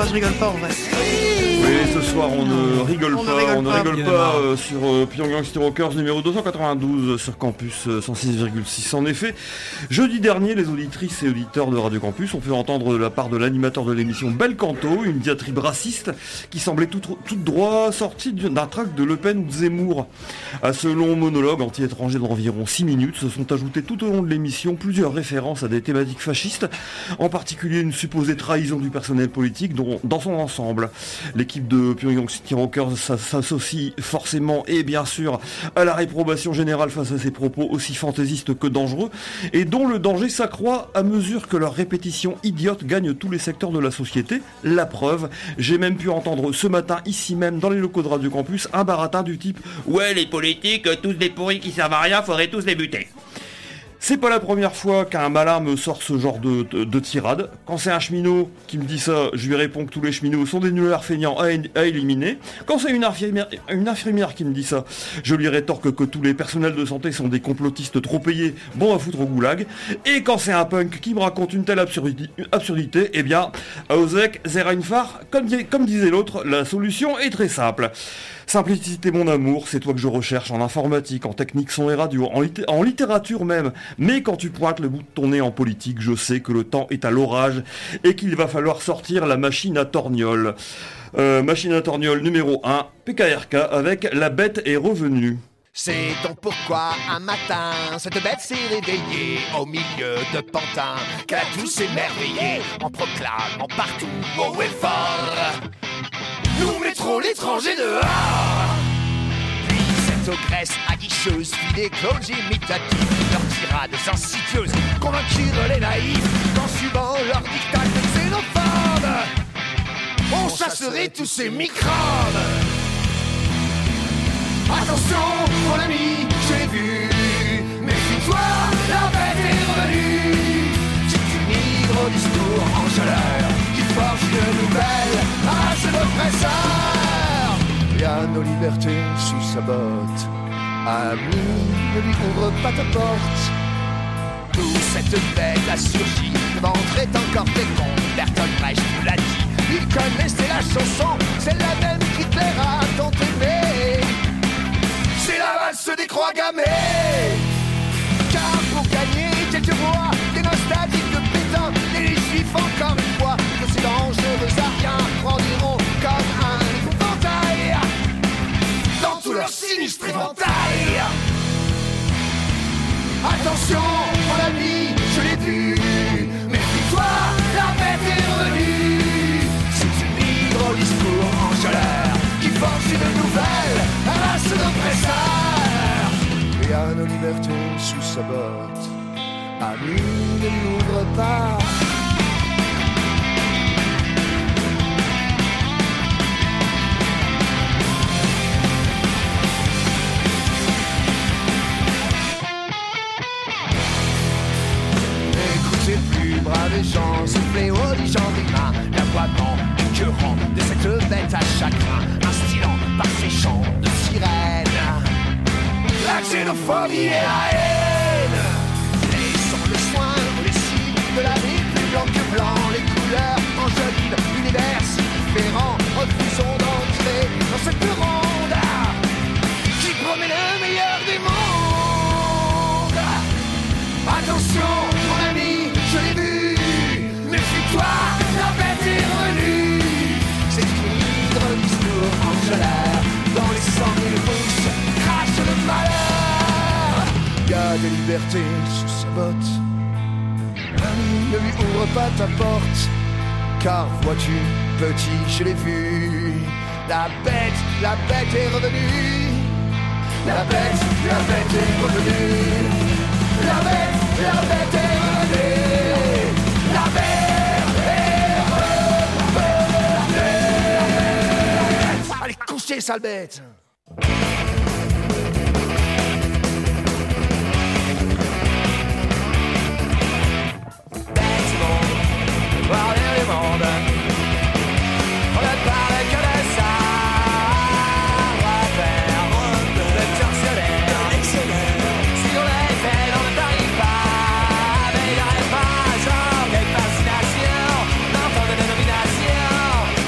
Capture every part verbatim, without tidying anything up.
pas, je rigole pas en vrai. Oui, ce soir on ne rigole On ne pas, rigole on ne pas. rigole pas euh, sur euh, Pyongyang City Rockers numéro deux cent quatre-vingt-douze sur Campus euh, cent six virgule six. En effet, jeudi dernier, les auditrices et auditeurs de Radio Campus ont fait entendre de la part de l'animateur de l'émission Belcanto une diatribe raciste qui semblait tout, tout droit sortie d'un tract de Le Pen ou de Zemmour. À ce long monologue anti-étranger d'environ six minutes, se sont ajoutées tout au long de l'émission plusieurs références à des thématiques fascistes, en particulier une supposée trahison du personnel politique dont, dans son ensemble. L'équipe de Pyongyang City Rockers s'associe forcément et bien sûr à la réprobation générale face à ces propos aussi fantaisistes que dangereux et dont le danger s'accroît à mesure que leur répétition idiote gagne tous les secteurs de la société. La preuve, j'ai même pu entendre ce matin ici même dans les locaux de Radio Campus un baratin du type « Ouais, les politiques, tous des pourris qui servent à rien, faudrait tous les buter ». C'est pas la première fois qu'un malin me sort ce genre de, de, de tirade. Quand c'est un cheminot qui me dit ça, je lui réponds que tous les cheminots sont des nullards feignants à, à éliminer. Quand c'est une infirmière, une infirmière qui me dit ça, je lui rétorque que tous les personnels de santé sont des complotistes trop payés, bons à foutre au goulag. Et quand c'est un punk qui me raconte une telle absurdité, absurdité eh bien, Ausek, Zerainfar, comme, comme disait l'autre, la solution est très simple. Simplicité mon amour, c'est toi que je recherche en informatique, en technique son et radio, en, litté- en littérature même. Mais quand tu pointes le bout de ton nez en politique, je sais que le temps est à l'orage et qu'il va falloir sortir la machine à torgnole. Euh, machine à torgnole numéro un, P K R K avec La Bête est revenue. C'est donc pourquoi un matin, cette bête s'est réveillée au milieu de pantins, qu'elle a tous émerveillés en proclamant partout haut et fort: nous mettrons l'étranger dehors. Puis cette ogresse aguicheuse fit des clauses imitatives, leurs tirades insidieuses convainquirent les naïfs qu'en suivant leur dictat xénophobe, on chasserait tous ces microbes. Attention, mon ami, j'ai vu, méfie-toi, la bête est revenue. C'est une hydre au discours en chaleur qui forge une nouvelle race d'oppresseurs. Il y a nos libertés sous sa botte, ami, ne lui ouvre pas ta porte. D'où cette bête a surgi, le ventre est encore fécond, Bertolt Brecht nous l'a dit. Il connaissait la chanson, c'est la même qui plaira à ton aimé. C'est la valse des croix gammées. Car pour gagner quelques voix, des nostalgiques de Pétain et les juifs encore une fois, que ces dangereux ariens grandiront comme un épouvantail dans tout leur sinistre éventail. Attention, mon ami, je l'ai vu, méfie-toi, la bête est revenue. C'est une hydre au discours en chaleur qui forge une nouvelle race d'oppresseurs. Et à nos libertés sous sa botte, ami, ne lui ouvre pas. Écoutez plus, braves gens, ce fléau des gens humains, l'aboiement écœurant de cette bête à chagrin, instillant par ses chants de sirène la xénophobie et la haine. Laissant le soin pour les signes de la vie plus blanc que blanc, les couleurs enjolivent l'univers si différent. Refusons d'entrer dans cette ronde qui promet le meilleur des mondes. Attention, mon ami, je l'ai vu, méfie-toi, la bête est revenue. C'est une hydre discours en chaleur, dans les cent mille bouches crache le malheur. Y a des libertés sous sa botte, ami, ne lui ouvre pas ta porte. Car vois-tu, petit, je l'ai vu, la bête, la bête est revenue. La bête, la bête est revenue. La bête, la bête est revenue. La bête est revenue. Allez, couchez, sale bête. Voir les mondes, on ne parle que de ça. Refaire le tortionnaire, si on l'avait fait, on ne t'arrive pas. Mais il n'arrive pas, genre, quelle fascination, l'enfant de dénomination.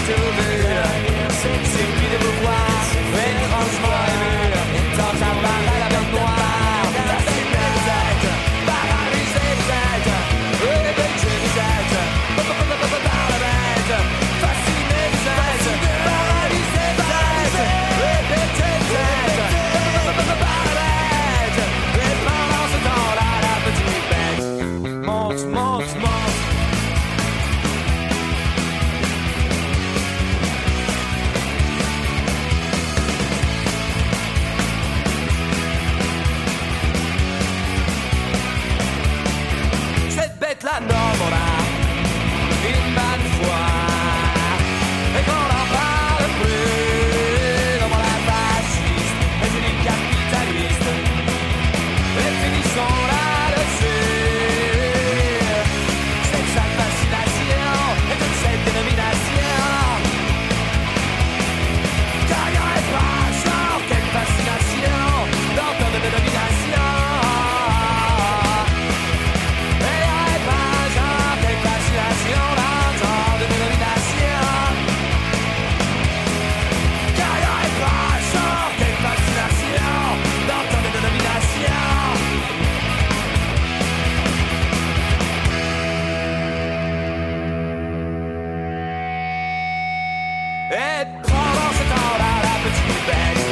tout vu. C'est qui de vous voir, étrangement ému. Quand j'apparais la mer noire, fasciné vous êtes, paralysé vous êtes, réveillé vous êtes, par la bête. Fasciné vous êtes, paralysé vous êtes, réveillé vous êtes, par la bête. Et pendant ce temps-là, la petite bête monte, monte, monte. Cette bête-là dormera une bonne fois. Et qu'on n'en parle plus. Non, moi la fasciste, mais une capitaliste. Et finissons là-dessus. C'est que sa fascination et toute cette dénomination. Car il n'y aurait pas genre quelle fascination dans tant de dénominations. Et pendant ce temps-là, la petite bête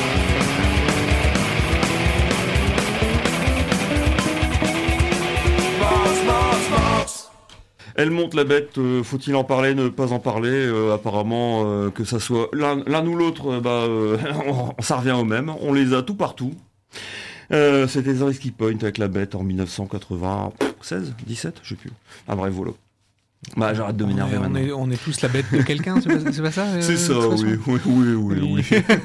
mange, mange, mange. Elle monte la bête, euh, faut-il en parler, ne pas en parler, euh, apparemment euh, que ça soit l'un, l'un ou l'autre, euh, bah, euh, on, ça revient au même, on les a tout partout. Euh, c'était The Risky Point avec la bête en dix-neuf cent quatre-vingt-seize, dix-sept, je sais plus. Ah bref, voilà. Bah j'arrête de m'énerver on est, maintenant. on, est, on est tous la bête de quelqu'un, c'est pas, c'est pas ça euh, C'est ça, oui, oui, oui, oui, oui.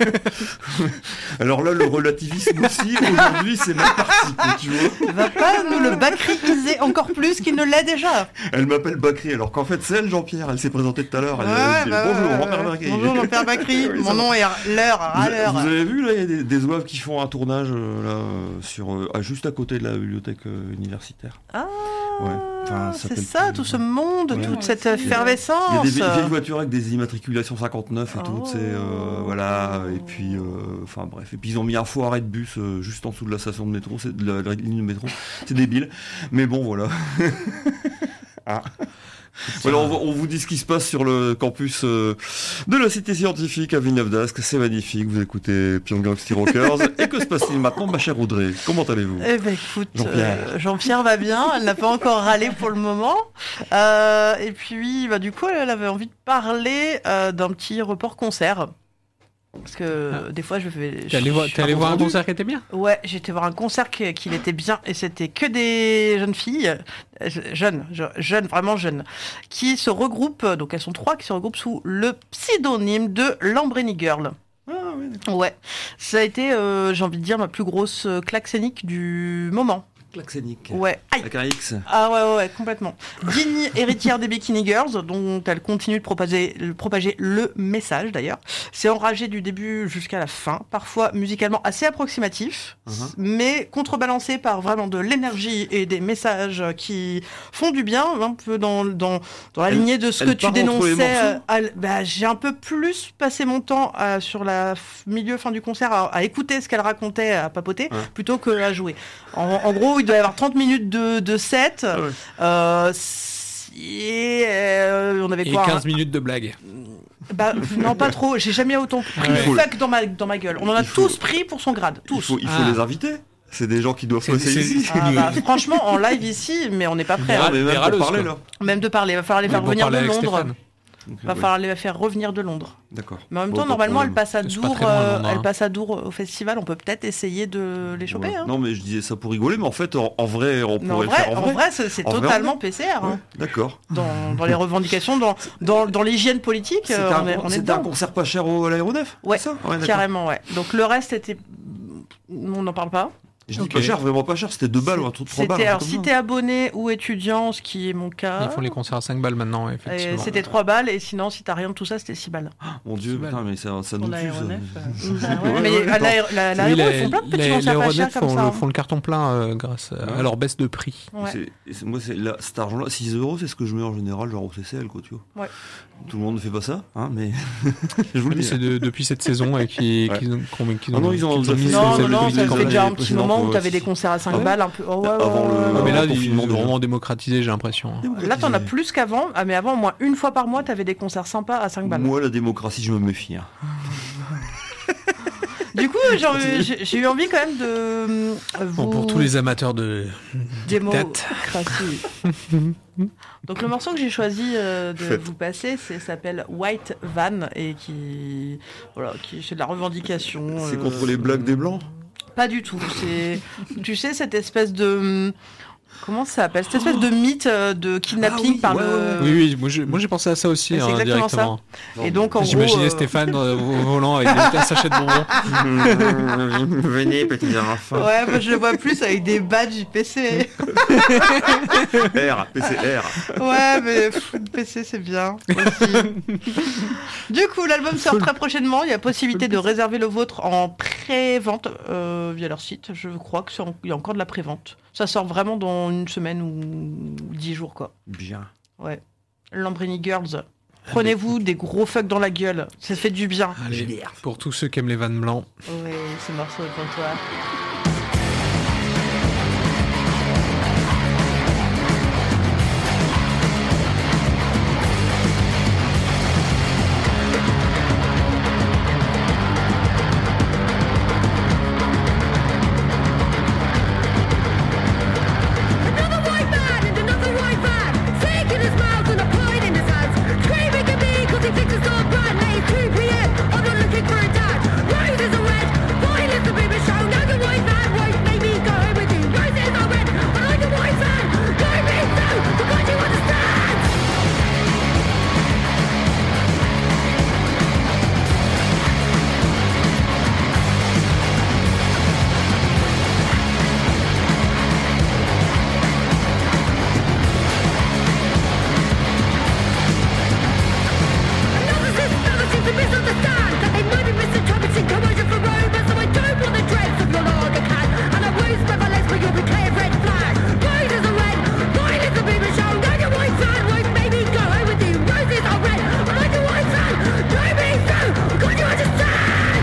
Alors là, le relativisme aussi, aujourd'hui, c'est mal parti, quoi, tu vois. Va pas nous le bacriser encore plus qu'il ne l'est déjà. Elle m'appelle Bacri, alors qu'en fait, c'est elle, Jean-Pierre, elle s'est présentée tout à l'heure. Elle, Ouais, elle dit, bah, bonjour, ouais, Jean-Pierre ouais. Bacri. Bonjour Jean-Pierre Bacri, Oui, mon ça nom est l'heure, à Vous, l'heure. vous avez vu, là, il y a des, des zouaves qui font un tournage, euh, là, euh, sur, euh, ah, juste à côté de la bibliothèque euh, universitaire. Ah, Ouais. Enfin, ça c'est s'appelle ça, plus- tout ce monde, Ouais. toute cette Il y a effervescence. des vieilles vieilles voitures avec des immatriculations cinquante-neuf et tout, Oh. tu sais, euh, voilà, et puis, euh, enfin bref, et puis ils ont mis un faux arrêt de bus euh, juste en dessous de la station de métro, c'est de la, la ligne de métro, c'est débile, mais bon, voilà. Ah. Voilà, on, on vous dit ce qui se passe sur le campus euh, de la Cité Scientifique à Villeneuve-d'Ascq, c'est magnifique, vous écoutez Pyongyang City Rockers, et que se passe-t-il maintenant, ma chère Audrey? Comment allez-vous? Eh ben écoute, Jean-Pierre. euh, Jean-Pierre va bien, elle n'a pas encore râlé pour le moment. Euh, et puis, bah, du coup, elle avait envie de parler euh, d'un petit report concert. Parce que Ah. des fois, je vais. T'es allé voir, t'es allé voir un concert qui était bien? Ouais, j'étais voir un concert qui, qui était bien et c'était que des jeunes filles, euh, jeunes, je- jeunes, vraiment jeunes, qui se regroupent, donc elles sont trois, qui se regroupent sous le pseudonyme de Lamborghini Girl. Ah oui, d'accord. Ouais, ça a été, euh, j'ai envie de dire, ma plus grosse euh, claque scénique du moment. Klaxonique. Ouais, aïe. Avec un X. Ah ouais, ouais, ouais, complètement. Digne héritière des Bikini Girls, dont elle continue de propager, propager le message d'ailleurs. C'est enragé du début jusqu'à la fin, parfois musicalement assez approximatif, Uh-huh. mais contrebalancé par vraiment de l'énergie et des messages qui font du bien, un peu dans, dans, dans la Elle- lignée de ce elle que tu part entre les dénonçais. morceaux euh, à l- bah, j'ai un peu plus passé mon temps à- sur la f- milieu, fin du concert à, à écouter ce qu'elle racontait, à papoter, Ouais. plutôt que à jouer. En, en gros, il doit y avoir trente minutes de, de set. Ah ouais. Euh, si- euh, on avait Et quoi quinze hein minutes de blagues. Bah non, pas trop. J'ai jamais autant pris Ouais. de fuck dans ma dans ma gueule. On en a Il faut- tous pris pour son grade, Il tous. faut, il faut Ah. les inviter. C'est des gens qui doivent C'est- passer c'est- ici. Ah, bah, franchement, en live ici, mais on n'est pas prêt. Ah, hein. mais même Des pour râleuses, parler quoi. là. Même de parler, va falloir les faire Bon, revenir de parler avec Londres. Stéphane. Donc, Va ouais. falloir les faire revenir de Londres. D'accord. Mais en même Bon, temps, pas de normalement, elle problème. passe à C'est pas Dour. très loin, euh, Londres, elle hein. passe à Dour au festival. On peut peut-être essayer de les choper. Ouais. Hein. Non, mais je disais ça pour rigoler, mais en fait, en, en vrai, on Mais en pourrait le vrai, faire en en vrai. vrai, c'est c'est En vrai, totalement on- P C R. hein. Ouais, d'accord. Dans, dans les revendications, dans, dans, dans l'hygiène politique, C'était euh, un, on est, on est c'était un dedans. concert pas cher au, à l'aéronef Ouais, c'est ça Ouais, d'accord. Carrément, ouais. Donc le reste était. On n'en parle pas. Je dis Ok. pas cher, vraiment pas cher, c'était deux balles ou un truc de trois balles. C'était, un alors, truc si comme t'es abonné ou étudiant, ce qui est mon cas, Ils font les concerts à cinq balles maintenant, et effectivement. c'était trois balles, et sinon, si t'as rien de tout ça, c'était six balles. ça. Mon dieu, six balles. putain, mais ça, ça nous Pour tue. ça. l'aéronef. euh, Ouais, Ouais, mais ouais, à l'aéro, la- Oui, l'aéro, les- ils font plein de petits les- concerts les pas chers Aéronefs comme font, ça. le- hein. font le carton plein euh, grâce à, Ouais. à leur baisse de prix. Ouais. C'est- et c'est- moi, c'est là, cet argent-là, six euros, c'est ce que je mets en général, genre au C C L, quoi, tu vois. Ouais. Tout le monde ne fait pas ça, hein, mais je vous le Oui, dis. c'est de- depuis cette saison et qui, Ouais. qu'ils ont, qu'on- qu'ils Ah non, ils ont qu'ils déjà mis fait- Non, celle non, de non, deux mille ça ils ont fait quarante. déjà un les petit précédentes, moment où ouais, t'avais c'est- des concerts à cinq Ah ouais balles un peu. Oh, ouais, ouais, Avant le- ouais, Ah, ouais. mais là, le ils confinement ont déjà. vraiment démocratisé, j'ai l'impression. Là, t'en as plus qu'avant. Ah, mais avant, au moins une fois par mois, t'avais des concerts sympas à cinq balles. Moi, la démocratie, je me méfie. hein. Du coup, j'ai envie- j'ai j'ai eu envie quand même de euh, vous Bon, pour tous les amateurs de démocratie. date. Donc le morceau que j'ai choisi euh, de Faites. vous passer, c'est s'appelle White Van et qui voilà, qui c'est de la revendication. C'est euh, contre les blagues des blancs. Pas du tout. C'est tu sais cette espèce de comment ça s'appelle cette espèce de mythe euh, de kidnapping Ah oui, par ouais, le. ouais, Oui, oui, moi j'ai, moi j'ai pensé à ça aussi, C'est hein, exactement ça. directement. Et donc en J'imaginais gros. euh, Stéphane euh, au volant avec des sachets de bonbons. Venez, petits enfants. Ouais, moi je le vois plus avec des badges P C. R, P C R. Ouais, mais pff, P C c'est bien aussi. Du coup, l'album sort très prochainement. Il y a possibilité de réserver le vôtre en pré-vente euh, via leur site. Je crois que c'est en- il y a encore de la pré-vente. Ça sort vraiment dans une semaine ou dix jours, quoi. Bien. Ouais. Lamborghini Girls. Prenez-vous des gros fucks dans la gueule. Ça fait du bien. Allez, pour tous ceux qui aiment les vannes blancs. Ouais, ce morceau est pour toi. Another white man and another white van, taking his mouth and a pint in his hands, screaming at me 'cause he thinks it's not brand. Late two p.m. I'm not looking for a dad. Roses are red, violence will be shown. Now the white van won't make me go home with you. Roses are red, I like a white van. Go me through, because you understand. Another system seems to misunderstand that they might be misinterpreting commotion for Roma, so I don't want the dregs of your lager can. And I won't spread my legs, but you'll be clear red flag. Roses are red, violence will be shown. Now your white van won't make me go home with you. Roses are red, I like a white van. Drive me through, can't you understand?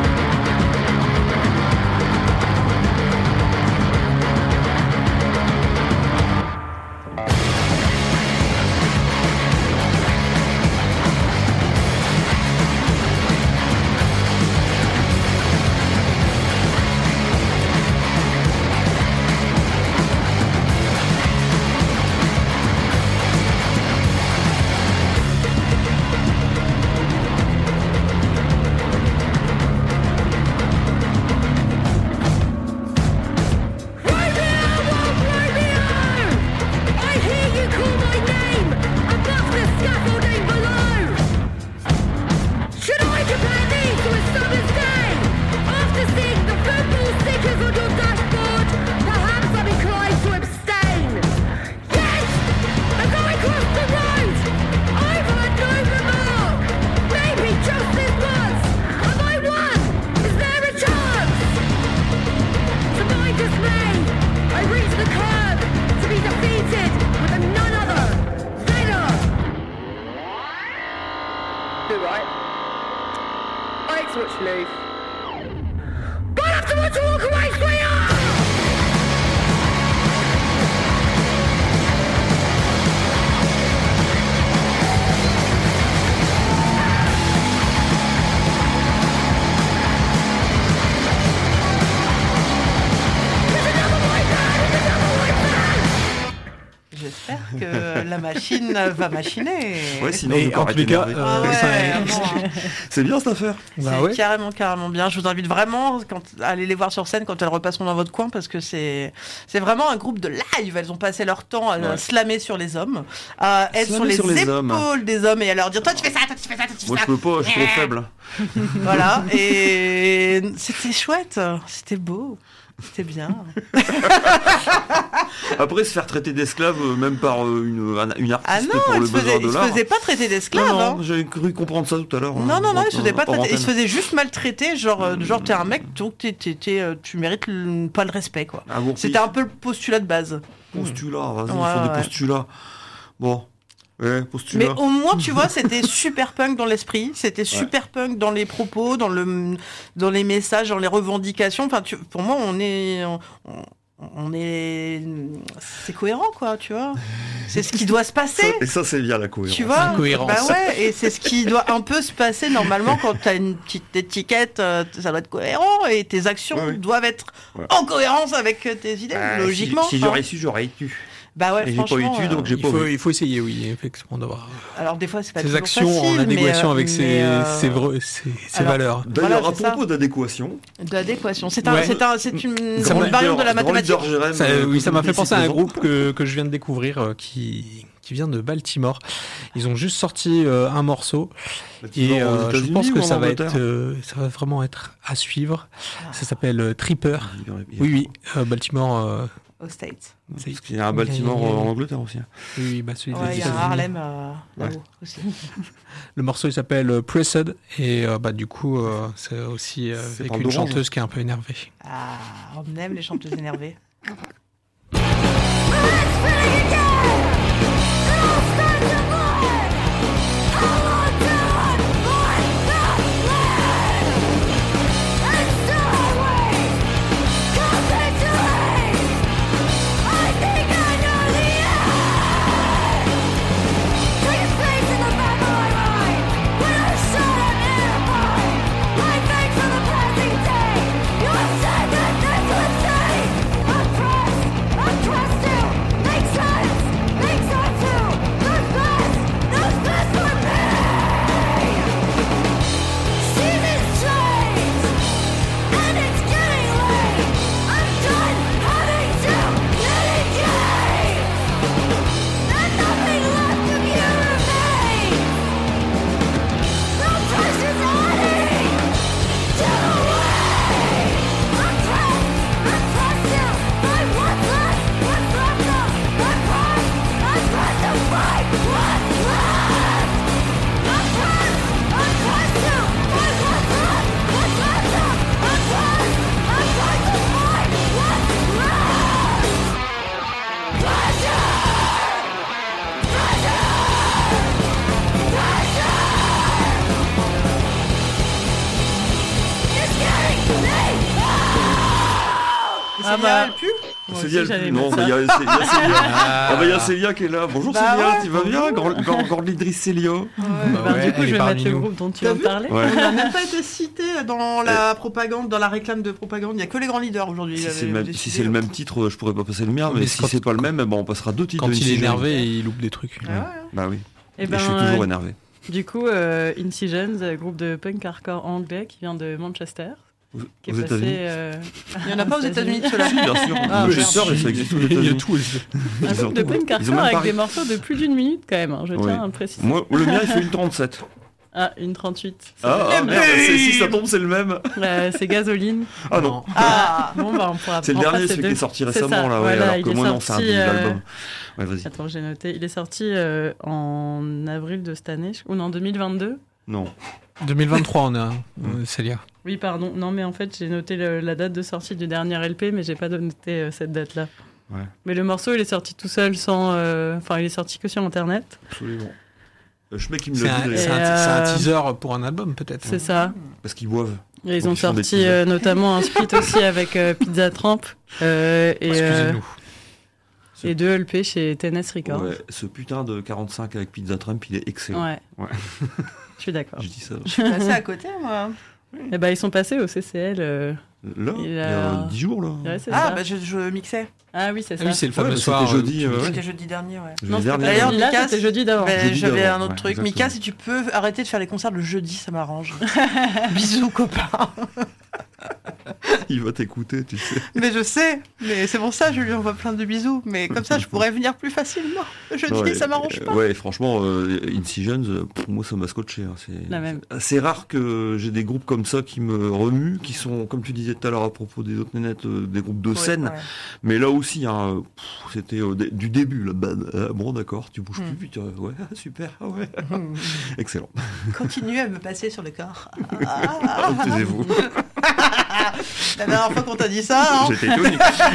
Romeo won't Romeo! I hear you call my name above the scaffolding below. Should I compare these to a summer's day? After seeing the football stickers on your dashboard, perhaps I'm inclined to abstain. Yes! As I cross the road, I've heard no remark. Maybe just this once. Have I won? Is there a chance? To my dismay, I reach the curb to be defeated with a none other than a... You're right. I hate to watch you leave. But I have to watch you walk away, sweetheart! J'espère que la machine va machiner. Ouais, sinon, Et je vais en pas tous les cas, arrêter euh, d'énerver. Ah ouais, ça- vraiment, hein. C'est bien cette affaire. Bah c'est ouais. carrément, carrément bien. Je vous invite vraiment quand, à aller les voir sur scène quand elles repasseront dans votre coin parce que c'est, c'est vraiment un groupe de live. Elles ont passé leur temps à Ouais. slammer sur les hommes, à être sur Slammer les, sur les épaules hommes. des hommes et à leur dire toi tu fais ça, toi tu fais ça, toi tu fais Moi, ça. je peux pas, je suis trop faible. Voilà, et c'était chouette, c'était beau. C'est bien. Après, se faire traiter d'esclave, euh, même par euh, une, un- une Ah artiste non, pour il le se, besoin faisait, de il se l'art. faisait pas traiter d'esclave. Non, hein. non, j'avais cru comprendre ça tout à l'heure. hein, Non, non, non, il se faisait pas hors traiter. Il se antenne. faisait juste maltraiter. Genre, euh, genre t'es un mec, donc t'es, t'es- t'es, euh, tu mérites le- pas le respect, quoi. Ah, bon, C'était un peu le postulat de base. Postulat, vas-y, Ouais, il faut ouais. des postulats. Bon, ouais, postulat. Mais au moins, tu vois, c'était super punk dans l'esprit, c'était super punk dans les propos, dans, le, dans les messages, dans les revendications. Enfin, tu, pour moi, on est... On, on est... C'est cohérent, quoi, tu vois. C'est ce qui doit se passer. Ça- et ça, c'est bien la cohérence. Tu vois, La cohérence. bah ouais, et c'est ce qui doit un peu se passer normalement quand t'as une petite étiquette, euh, ça doit être cohérent et tes actions Ouais, ouais. doivent être Ouais. en cohérence avec euh, tes idées, Ah, logiquement. Si, si hein. j'aurais su, j'aurais eu. Bah ouais, Et j'ai pas eu franchement, tu, donc euh, j'ai Il pas faut, vu. il faut essayer, oui, effectivement, d'avoir alors des fois c'est pas ses toujours actions facile, en adéquation mais, euh, avec ses, mais, euh, ses, vre- ses- ses alors, valeurs. D'ailleurs, Voilà, à c'est ça. propos d'adéquation, d'adéquation. C'est un, Ouais. c'est un, c'est une, Ça une m'a- variante de la dans mathématique. Leader Jérém, Ça, euh, oui, ça m'a fait ici penser à un présent. groupe que, que je viens de découvrir euh, qui, qui vient de Baltimore. Ils ont juste sorti euh, un morceau Bâtiment et aux euh, je États-Unis pense ou que en ça va, Angleterre être, euh, ça va vraiment être à suivre. Ça s'appelle euh, Tripper. Il y aurait- il y a- Oui, oui, euh, Baltimore. euh, Aux States. c'est- Parce qu'il y a un Baltimore euh, en Angleterre aussi. hein. Oui, oui, bah, celui des Ouais, il y a un États-Unis. Harlem euh, là-haut aussi. Le morceau il s'appelle euh, Pressed et euh, bah, du coup euh, c'est aussi euh, C'est avec parle une d'orange. chanteuse qui est un peu énervée. Ah, on aime les chanteuses énervées. Ah bah, elle pue. Moi Célia, aussi, elle- j'allais non, mettre mais il y a c'est- il y a Célia. Ah bah il y a Célia qui est là. Bonjour Bah Célia, ouais, tu vas bien Grand- Grand- Grand Idriss Célio. Bah bah, ouais, du coup, elle je est vais mettre parmi le nous. groupe dont tu T'as vas vu parler. Ouais. On n'a même pas été cité dans la propagande, dans la réclame de propagande. Il n'y a que les grands leaders aujourd'hui. Si J'avais c'est le même, décidé. si c'est le même titre, je pourrais pas passer le mien, mais, Mais si quand- c'est pas le même, eh ben, on passera deux titres. Quand de il est Incision. énervé, il loupe des trucs. Ah ouais. Bah oui. Et Et ben, je suis toujours euh, énervé. du coup, euh, Incisions, euh, groupe de punk hardcore anglais qui vient de Manchester, Aux qui est aux passé. États-unis. euh, Il n'y en a pas aux États-unis, ceux-là. Si, bien sûr. Ah, Manchester, merde. mais ça existe aux Il y a États-Unis. tout. Un Ils ont groupe de tout. punk Ils ont hardcore même avec pas des ri- morceaux de plus d'une minute quand même, hein, je Oui. tiens à le préciser. Moi, le mien, il fait une trente-sept. Ah, une trente-huit. Ah, ah, merde, c'est- si ça tombe, c'est le même. Euh, c'est Gasoline. Ah non. Ah, Bon, bah on pourra C'est le on fera dernier, ces celui deux. qui est sorti C'est récemment, ça, là, ouais, voilà, alors il que est moi, non, c'est un sorti, double euh, album. Ouais, vas-y. Attends, j'ai noté. Il est sorti euh, en avril de cette année, je- ou non, en deux mille vingt-deux. Non. deux mille vingt-trois, on a euh, Célia. Oui, pardon. Non, mais en fait, j'ai noté le- la date de sortie du dernier L P, mais j'ai pas noté euh, cette date-là. Ouais. Mais le morceau, il est sorti tout seul, sans. euh, Enfin, il est sorti que sur Internet. Absolument. Euh, Je mets qui me C'est le un, dit, c'est d'ailleurs, un- c'est un euh, teaser pour un album, peut-être. C'est ça. parce qu'ils boivent. Et ils Donc, ont ils font des sorti teasers. euh, notamment un split aussi avec euh, Pizza Tramp euh, et, euh, Excusez-nous. et deux L P chez Tennessee Records. Ouais, ce putain de quarante-cinq avec Pizza Trump, il est excellent. Ouais. Ouais. Je suis d'accord. Je dis ça. je suis passée à côté, moi. Et ben ils sont passés au C C L. euh, Là, Il il y a- a dix jours, là. ouais, c'est Ah, ça. bah je, je mixais. Ah oui, c'est Ah ça. oui, c'est le Ouais, fameux bah, soir. c'était jeudi, euh, euh, ouais. C'était jeudi dernier, ouais. Je Non, l'ai c'était pas dernier. D'ailleurs, jeudi là, Mika, c'était jeudi d'avant. Ben, Jeudi j'avais d'avant, un autre ouais, truc. exactement. Mika, si tu peux arrêter de faire les concerts le jeudi, ça m'arrange. Bisous, copain. Il va t'écouter, tu sais. Mais je sais, mais c'est pour ça je lui envoie plein de bisous. Mais comme ça, je pourrais venir plus facilement. Je dis, Ouais, ça m'arrange pas. Ouais, franchement, euh, Incisions, euh, pour moi, ça m'a scotché. Hein. C'est La même. assez rare que j'ai des groupes comme ça qui me remuent, qui sont, comme tu disais tout à l'heure à propos des autres nénettes, euh, des groupes de Ouais, scène. ouais. Mais là aussi, hein, pff, c'était euh, d- du début. Là, bah, euh, bon, d'accord, tu bouges Mm. plus, putain, ouais, super, ah ouais. Excellent. Continue à me passer sur le corps. Ah. Taisez-vous. La dernière fois qu'on t'a dit ça, hein. J'étais étonné.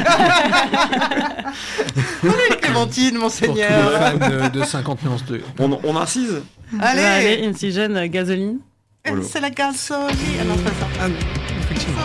Allez, Clémentine, Pour tous les monseigneur. fans de, de cinquante nuances de... On, on incise. Allez, Allez, Incision, euh, gasoline. Voilà. c'est la gasoline. Ah non, c'est pas ça. Ah, effectivement.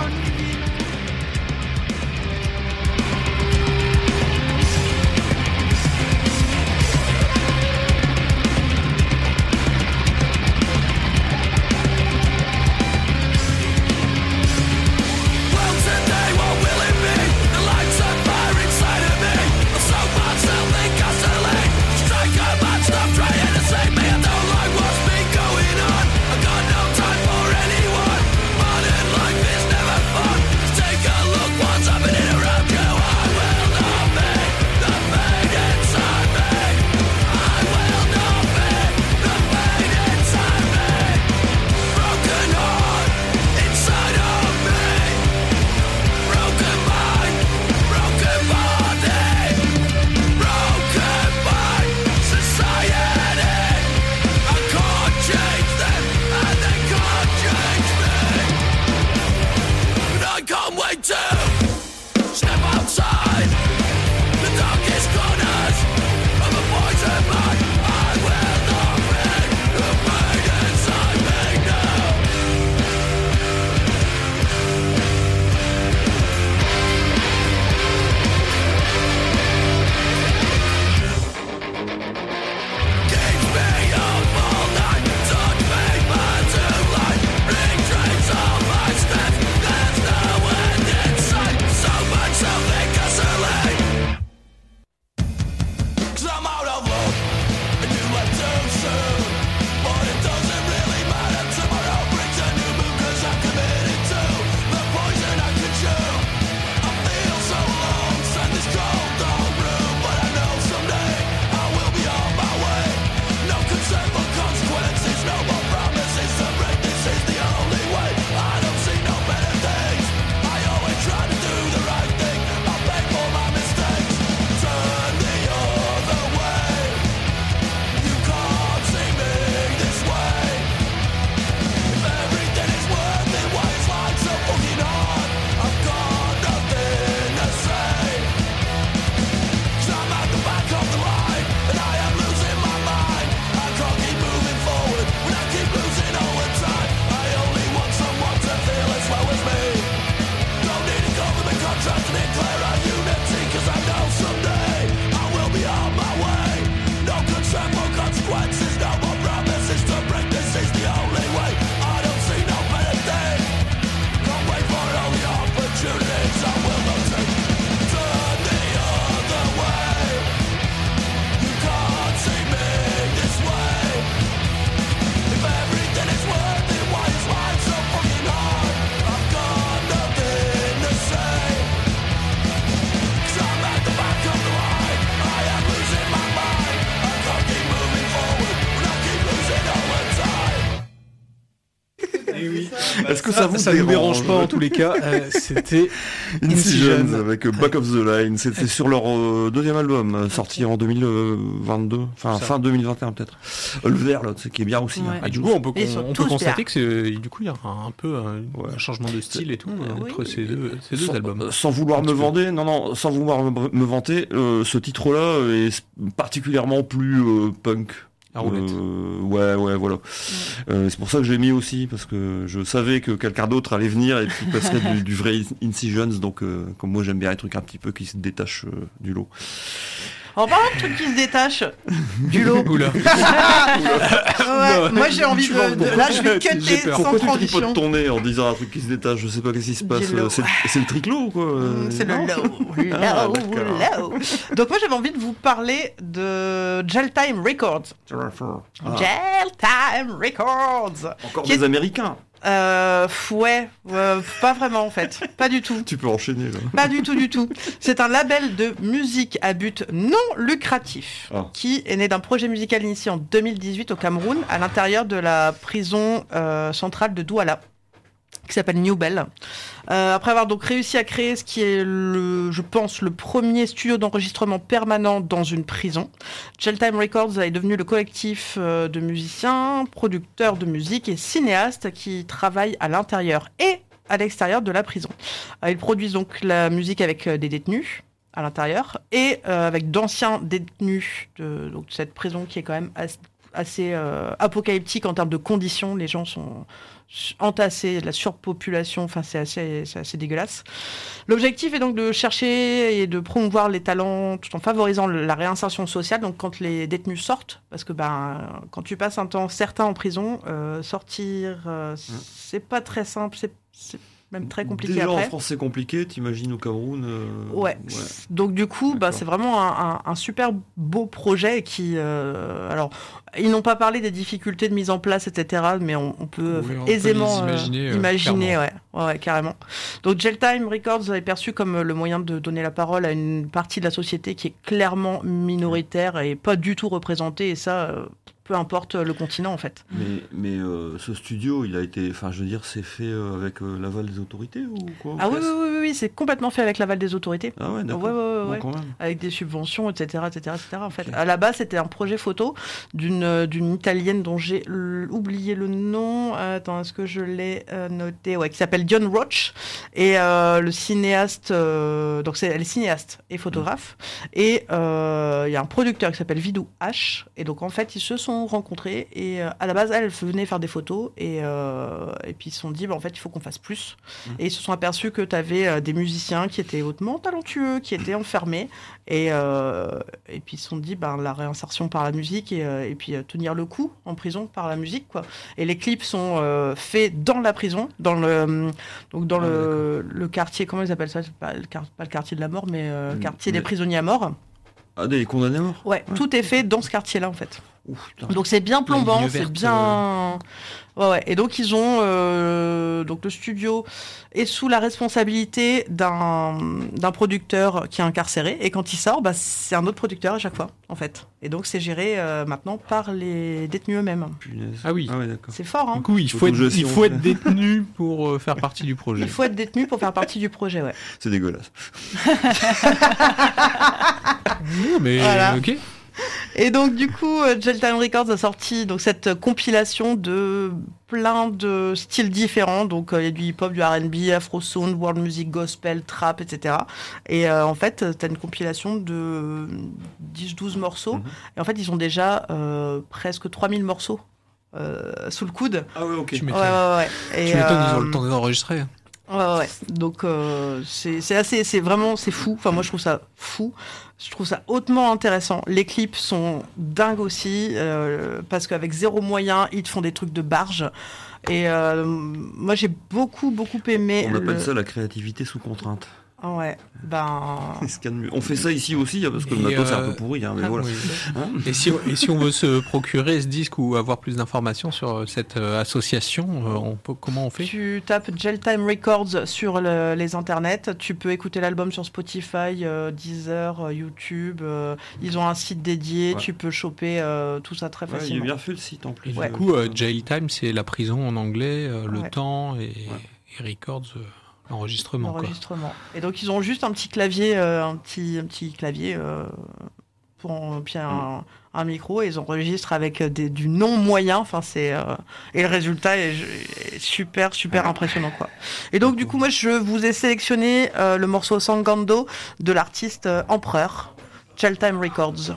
Well, today, what will it be? The lights on fire inside of me. I'm so myself in gasoline. Strike a match, stop trying to save me. I don't like what's been going on. I got no time for anyone. Modern life is never fun. Take a look, what's happening around you. I will not be the pain inside me. I will not be the pain inside me. Broken heart inside of me. Broken mind, broken body, broken by society. I can't change them, and they can't change me. But I can't wait to step outside the darkest corners of a poison mind. I will not be the pain inside me now. Keep me up all night, touch me but too light. Bring trains on my steps, there's no end in sight. So much self-gasoline. 'Cause I'm out of luck, and you left too soon. But it doesn't really matter, tomorrow brings a new moon. 'Cause I'm committed to the poison I can chew. I feel so alone, in this cold dark room. But I know someday I will be on my way. No concern for consequences, no more promises to break. This is the only way. I don't see no better things. I always try to do the right thing. I'll pay for my mistakes. Turn the other way. You can't see me this way. If everything is worth it, why is life so fucking hard? I've got nothing to say. 'Cause I'm at the back of the line, and I am losing my mind. I can't keep moving forward when I keep losing all the time. I only want someone to feel as well as me. Don't need a government contract to declare our unity. 'Cause I know someday I will be on my way. No concern for consequences, no more promises to break. This is the only way. I don't see no better thing. Can't wait for all the opportunities I will not take. Turn the other way. You can't see me this way. If everything is worth it, why is life so fucking hard? I've got nothing to say. 'Cause I'm at the back of the line. I am losing my mind. I can't keep moving forward when I keep losing all the time. Est-ce que ça, vous ça nous dérange pas en tous les cas. Euh, C'était Incisions Incisions. avec euh, Back of the Line, c'était sur leur euh, deuxième album, euh, sorti en deux mille vingt-deux, enfin Ça. fin deux mille vingt et un peut-être. Euh, Le vert là, c'est qui est bien aussi. Ouais. hein. Ah, du coup, on peut, Ils sont on peut tous constater bien. que c'est, du coup, il y a un, un peu un, Ouais. un changement de style et tout Oui. euh, entre ces deux, ces deux sans, albums. euh, sans vouloir Un me petit peu. vanter, non non, sans vouloir me, me vanter, euh, ce titre-là est particulièrement plus euh, punk. À roulette. Euh, ouais, ouais, voilà. Euh, c'est pour ça que je l'ai mis aussi, parce que je savais que quelqu'un d'autre allait venir et puis passerait du, du vrai Incisions, donc euh, comme moi j'aime bien les trucs un petit peu qui se détachent euh, du lot. En parlant de trucs qui se détachent du lot. Oula. Ouais, moi j'ai envie Tu de, vas- de- Là je vais J'ai cutter peur. sans Pourquoi tu transition. tripotes ton nez en disant un truc qui se détache? Je sais pas qu'est-ce qui se passe. Du lot. Euh, C'est c'est le triclo ou quoi? euh, C'est le non low, Ah, low, d'accord. low. Donc moi j'avais envie de vous parler de Gel Time Records. Ah, Gel Time Records. encore Qui est- des Américains. Euh, ouais, euh, pas vraiment en fait, pas du tout. Tu peux enchaîner là. Pas du tout, du tout. C'est un label de musique à but non lucratif Ah. qui est né d'un projet musical initié en deux mille dix-huit au Cameroun, à l'intérieur de la prison euh, centrale de Douala, qui s'appelle New Bell. Euh, après avoir donc réussi à créer ce qui est, le, je pense, le premier studio d'enregistrement permanent dans une prison, Geltime Records est devenu le collectif euh, de musiciens, producteurs de musique et cinéastes qui travaillent à l'intérieur et à l'extérieur de la prison. Euh, ils produisent donc la musique avec euh, des détenus à l'intérieur et euh, avec d'anciens détenus de, donc, de cette prison qui est quand même assez, assez euh, apocalyptique en termes de conditions. Les gens sont entassés, de la surpopulation, enfin c'est assez, c'est assez dégueulasse. L'objectif est donc de chercher et de promouvoir les talents tout en favorisant le- la réinsertion sociale. Donc quand les détenus sortent, parce que ben quand tu passes un temps certain en prison, euh, sortir euh, c'est pas très simple, c'est, c'est même très compliqué Déjà après. en France c'est compliqué, t'imagines au Cameroun. euh, Ouais. Donc du coup, bah, D'accord. c'est vraiment un, un- un super beau projet qui, euh, alors, ils n'ont pas parlé des difficultés de mise en place, et cetera. Mais on, on peut Oui, on peut aisément les euh, imaginer, euh, imaginer, clairement. ouais, ouais, ouais, carrément. Donc Geltime Records est perçu comme le moyen de donner la parole à une partie de la société qui est clairement minoritaire et pas du tout représentée. Et ça, euh, peu importe le continent en fait. Mais, mais euh, ce studio, il a été, enfin je veux dire, c'est fait euh, avec euh, l'aval des autorités ou quoi Ah oui, presque oui, oui, oui, oui, c'est complètement fait avec l'aval des autorités. Ah ouais, d'accord. Ouais, ouais, ouais, Bon, ouais. quand même. Avec des subventions, et cetera, et cetera, et cetera. En fait, Ok. à la base, c'était un projet photo d'une euh, d'une italienne dont j'ai l- oublié le nom. Attends, est-ce que je l'ai euh, noté? Ouais, qui s'appelle Dion Roach et euh, le cinéaste. euh, donc c'est elle est cinéaste et photographe. Et euh, il y a un producteur qui s'appelle Vidou H. Et donc en fait, ils se sont rencontrés et euh, à la base, elle, elle venait faire des photos et euh, et puis ils se sont dit, bah, en fait, il faut qu'on fasse plus. Et ils se sont aperçus que tu avais des musiciens qui étaient hautement talentueux, qui étaient enfermés. Et, euh, et puis ils se sont dit, ben, la réinsertion par la musique et, euh, et puis euh, tenir le coup en prison par la musique, quoi. Et les clips sont euh, faits dans la prison, dans le, donc dans Ah, le, le quartier, comment ils appellent ça? C'est pas le, quar- pas le quartier de la mort, mais euh, le Mm, quartier mais- des prisonniers à mort. Ah, des condamnés à mort. Ouais, tout est fait dans ce quartier-là, en fait. Ouf, putain. Donc c'est bien plombant, ligne c'est verte, bien. Ouais, ouais. Et donc ils ont euh, donc le studio est sous la responsabilité d'un d'un producteur qui est incarcéré et quand il sort, bah c'est un autre producteur à chaque fois en fait. Et donc c'est géré euh, maintenant par les détenus eux-mêmes. Punaise. Ah oui. Ah ouais, d'accord. C'est fort, hein. Du coup, il faut, Faut être, que je il si faut on être fait. détenu pour euh, faire partie du projet. Il faut être détenu pour faire partie du projet, ouais. C'est dégueulasse. Non, mais Voilà. ok. Et donc du coup, euh, Geltime Records a sorti donc cette euh, compilation de plein de styles différents. Donc euh, il y a du hip-hop, du R and B, Afro Sound, World Music, Gospel, Trap, et cetera. Et euh, en fait, tu as une compilation de dix douze morceaux. Mhm. Et en fait, ils ont déjà euh, presque trois mille morceaux euh, sous le coude. Ah ouais, ok. Tu Ouais, m'étonnes. ouais, ouais. Et, Tu m'étonnes, ils ont euh, le temps d'enregistrer. Ouais, ouais, ouais. Donc euh, c'est c'est assez, c'est vraiment, c'est fou. Enfin moi je trouve ça fou. Je trouve ça hautement intéressant. Les clips sont dingues aussi euh, parce qu'avec zéro moyen ils te font des trucs de barge. Et euh, moi j'ai beaucoup beaucoup aimé. On appelle le- ça la créativité sous contrainte. Ah ouais. Ben. C'est ce qu'il y a de mieux. On fait ça ici aussi, hein, parce que le Et, matos c'est un euh, peu pourri, hein, mais Ah, voilà. oui. Hein Et si, et si on veut se procurer ce disque ou avoir plus d'informations sur cette euh, association, euh, on peut, comment on fait? Tu tapes Geltime Records sur le- les internets, tu peux écouter l'album sur Spotify, euh, Deezer, euh, YouTube, euh, ils ont un site dédié, Ouais. tu peux choper euh, tout ça très Ouais, il facilement. est bien fait le site en plus. Et Euh, du coup, euh, Jail Time, c'est la prison en anglais, euh, le Ouais. temps et, et Records, euh, l'enregistrement. quoi. L'enregistrement. Et donc ils ont juste un petit clavier, euh, un petit, un petit clavier euh, pour en- puis un, un micro et ils enregistrent avec des, du non moyen. Enfin c'est euh, et le résultat est, est super super impressionnant quoi. Et donc du coup moi je vous ai sélectionné euh, le morceau Sangando de l'artiste euh, Empereur, Geltime Records.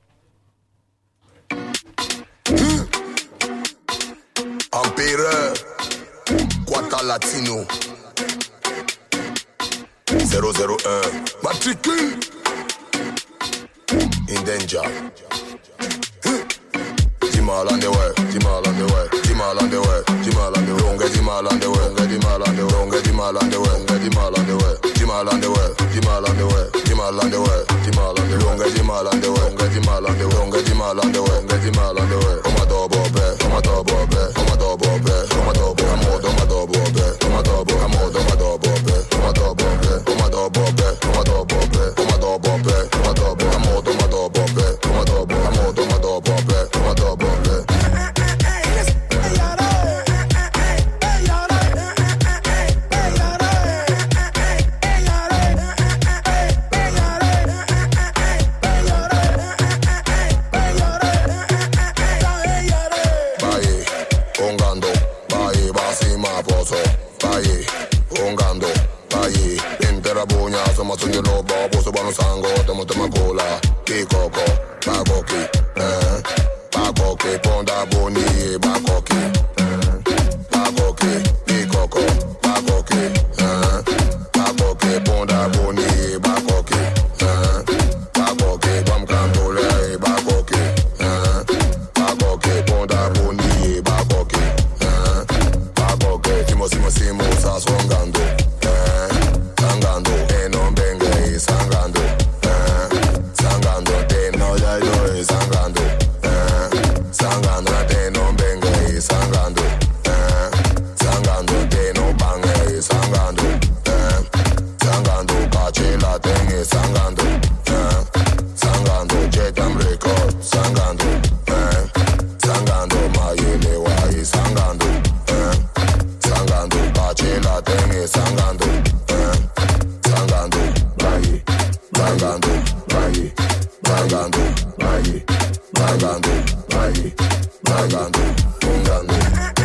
Empereur, Quata Latino, zéro zéro un, matricule, in danger. Jimal on the way, Jimal on the way, Jimal on the way, Jimal on the way, don't get Jimal on the way, get Jimal on the way, don't get Jimal on the way, get Jimal on the way, Jimal on the way, Jimal on the way, Jimal on the way, Jimal on the way, don't get Jimal on the way, get Jimal on the way, don't get Jimal on the way, get Jimal on the way. Come on, double back, come on, double back, come on, double back, come on, double back, come on, double ungando, bayi basima poso, bayi, ungando, bayi, intera buña, somos un lobo, puso bano sango, temo tema cola, kikoko, bagoki, eh, bagoki, ponda boni, bagoki, eh, bagoki, kikoko, bagoki, eh, bagoki, ponda boni, bagoki, eh, bagoki, bam kandole, bagoki, eh, bagoki, ponda boni, bagoki, eh, bagoki, simo simo simo, sa swangando, eh, sangando, e non benga, sangando, eh, sangando, te no ya yo, sangando, eh, sangando, te non benga, sangando, eh, sangando, te no banga, sangando, eh, sangando, cace la tenga, sangando, eh, sangando, jetam record, sangando, eh, sangando, mayele wai, sangando, eh, sangando, cace la tenga, sangando, eh, sangando, vai, sangando, vai, sangando, vai, sangando, vai, sangando, sangando.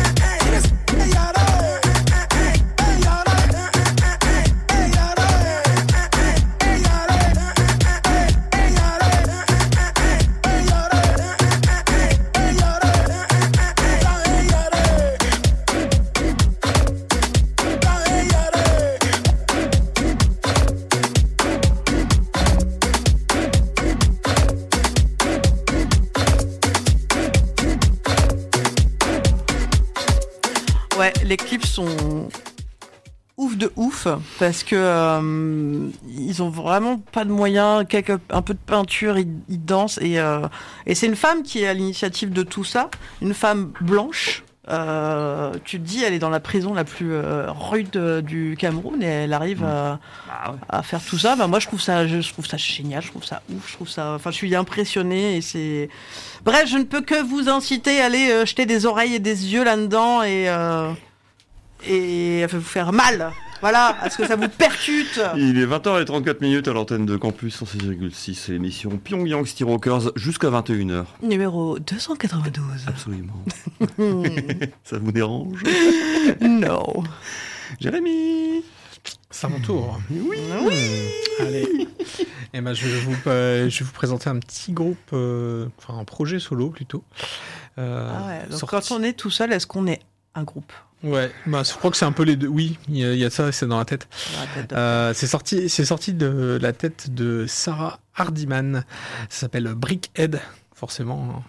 Ouais, les clips sont ouf de ouf parce que euh, ils ont vraiment pas de moyens, quelques, un peu de peinture, ils, ils dansent et, euh, et c'est une femme qui est à l'initiative de tout ça, une femme blanche. Euh, tu te dis, elle est dans la prison la plus euh, rude euh, du Cameroun et elle arrive à, Ah ouais. à faire tout ça. Bah, moi, je trouve ça, je, je trouve ça génial, je trouve ça ouf, je trouve ça. Enfin, je suis impressionnée et c'est. Bref, je ne peux que vous inciter à aller euh, jeter des oreilles et des yeux là-dedans et euh, et à vous faire mal. Voilà, à ce que ça vous percute. Il est vingt heures trente-quatre minutes à l'antenne de Campus cent six virgule six, c'est l'émission Pyongyang City Rockers jusqu'à vingt et une heures. Numéro deux cent quatre-vingt-douze. Absolument. Ça vous dérange? Non. Jérémy. C'est à mon tour. Oui. Allez. Et ben, je, vais vous, euh, je vais vous présenter un petit groupe, euh, enfin un projet solo plutôt. Euh, Ah ouais, donc sorti- quand on est tout seul, est-ce qu'on est un groupe? Ouais, bah, je crois que c'est un peu les deux. Oui, il y, a- il y a ça, c'est dans la tête. Dans la tête de- Euh, c'est sorti, c'est sorti de la tête de Sarah Hardiman. Ça s'appelle Brickhead, forcément.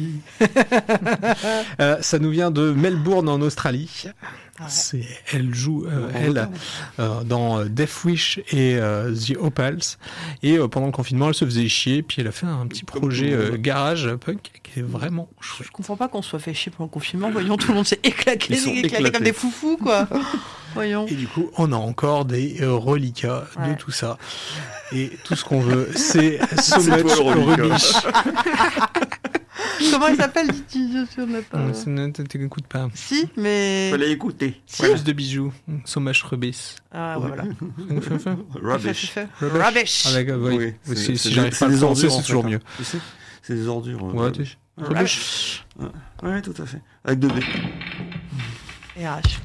Euh, ça nous vient de Melbourne en Australie. Ah ouais. C'est, elle joue, euh, En elle, retard. euh, dans euh, Death Wish et euh, The Opals. Et euh, pendant le confinement, elle se faisait chier. Puis elle a fait un petit Comme projet tout le monde. euh, garage punk qui est vraiment chouette. Je comprends pas qu'on se soit fait chier pendant le confinement. Voyons, tout le monde s'est éclaté, Ils sont éclaté éclatés. comme des foufous, quoi. Voyons. Et du coup, on a encore des euh, reliquats de Ouais. tout ça. Et tout ce qu'on veut, c'est so C'est much toi le reliquat. rubbish. Comment il s'appelle, dit on n'a pas. Non, ça ne t'écoute pas. Si, mais. Fallait écouter. Si. Plus de bijoux. So much rubbish. Ah, ouais, voilà. Rubbish. Rubbish. Avec, euh, oui. Oui, Si- c'est- si c'est j'arrive des- pas à c'est le des prononcer, ordures, en c'est toujours fait, mieux. hein. Tu sais, c'est des ordures. Ouais, euh, tu- euh, Rubbish. Ouais, tout à fait. Avec deux B. Et H.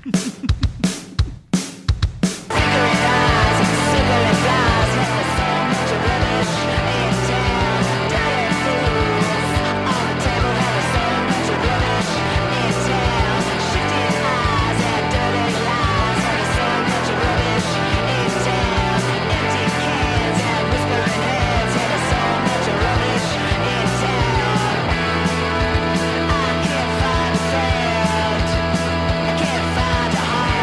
I can't find a friend. I can't find a heart.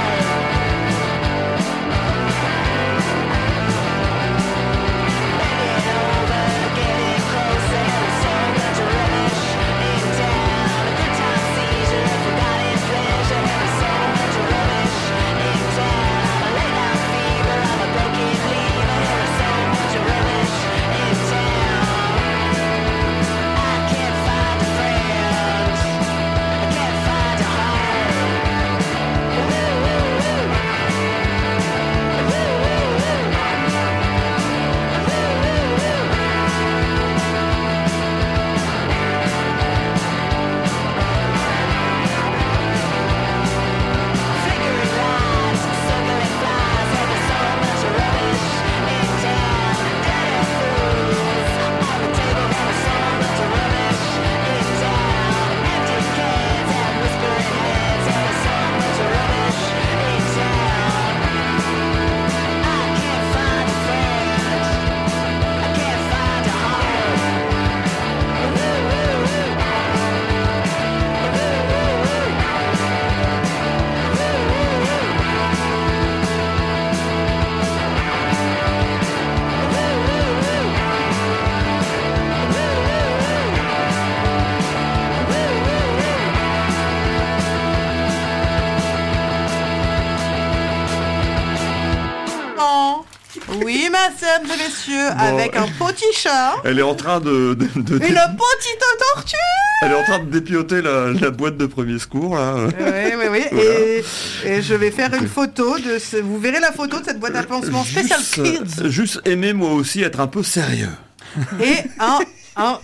Oui, ma sœur, mesdames et messieurs, Bon. avec un petit chat, Elle est en train de, de, de- une petite tortue. elle est en train de dépioter la, la boîte de premier secours là. Oui, oui, oui. Voilà. Et, et je vais faire une photo de ce. Vous verrez la photo de cette boîte à pansement spécial Juste, Kids. euh, juste aimer moi aussi être un peu sérieux. Et un. Un,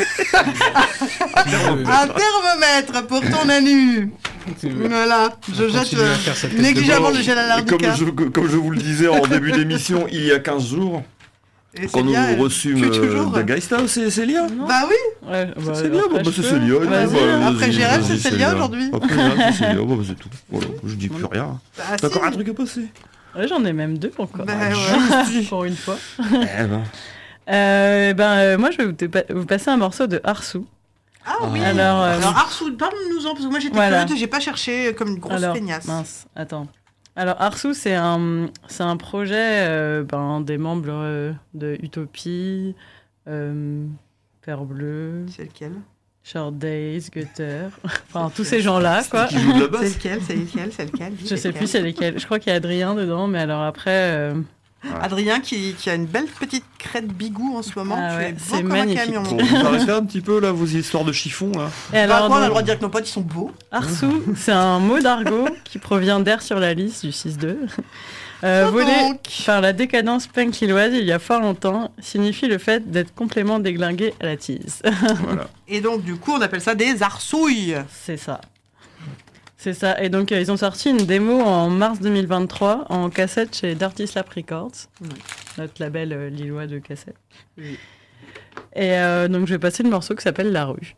un thermomètre pour ton anus. Voilà, je On jette continue à euh, faire cette tête de négligemment mort. le gel à Et comme l'arnica. je, comme je vous le disais en début d'émission, il y a quinze jours, Et quand nous Célia, elle reçûmes pue toujours. euh, Dagaista, c'est Célia. Bah oui, Ouais, bah, C'est Célia, après, bon, bah, je c'est peux. Célia. Vas-y, bah, hein. après vas-y, Gérald, vas-y, c'est Célia aujourd'hui. Après Gérald, c'est Célia, bon, bah, c'est tout. Voilà, je dis plus rien. bah, T'as encore si. un truc à passer. Ouais, j'en ai même deux encore. Bah, ouais. Pour une fois. Eh ben. Euh, ben, euh, moi, je vais vous, te- vous passer un morceau de Arsou. Ah oui. Alors, euh, Alors Arsou, parle-nous-en, parce que moi j'étais Voilà. curieuse et j'ai pas cherché comme une grosse Alors, feignasse. mince, attends. Alors, Arsou, c'est un, c'est un projet euh, ben, des membres euh, de Utopie, euh, Père Bleu, C'est lequel Short Days, Gutter, enfin tous ces gens-là, quoi. Qui joue de la C'est basse. lequel C'est lequel C'est lequel Dis Je sais lequel. plus c'est lesquels. Je crois qu'il y a Adrien dedans, mais alors après, euh, Adrien qui, qui a une belle petite crête bigou en ce moment. Ah tu ouais, es beau c'est comme magnifique. un camion. Bon, vous arrêtez un petit peu là vos histoires de chiffon là. et Bah, alors, quoi, on a le donc, droit de dire que nos potes ils sont beaux. Arsou, c'est un mot d'argot qui provient d'Air sur la liste du six deux. Euh, Ah volé donc. par la décadence punk lilloise il y a fort longtemps, signifie le fait d'être complètement déglingué à la tease. Voilà. Et donc du coup on appelle ça des arsouilles. C'est ça. C'est ça. Et donc, euh, ils ont sorti une démo en mars deux mille vingt-trois en cassette chez Dirty Slap Records, Oui. notre label euh, lillois de cassette. Oui. Et euh, donc, je vais passer le morceau qui s'appelle La Rue.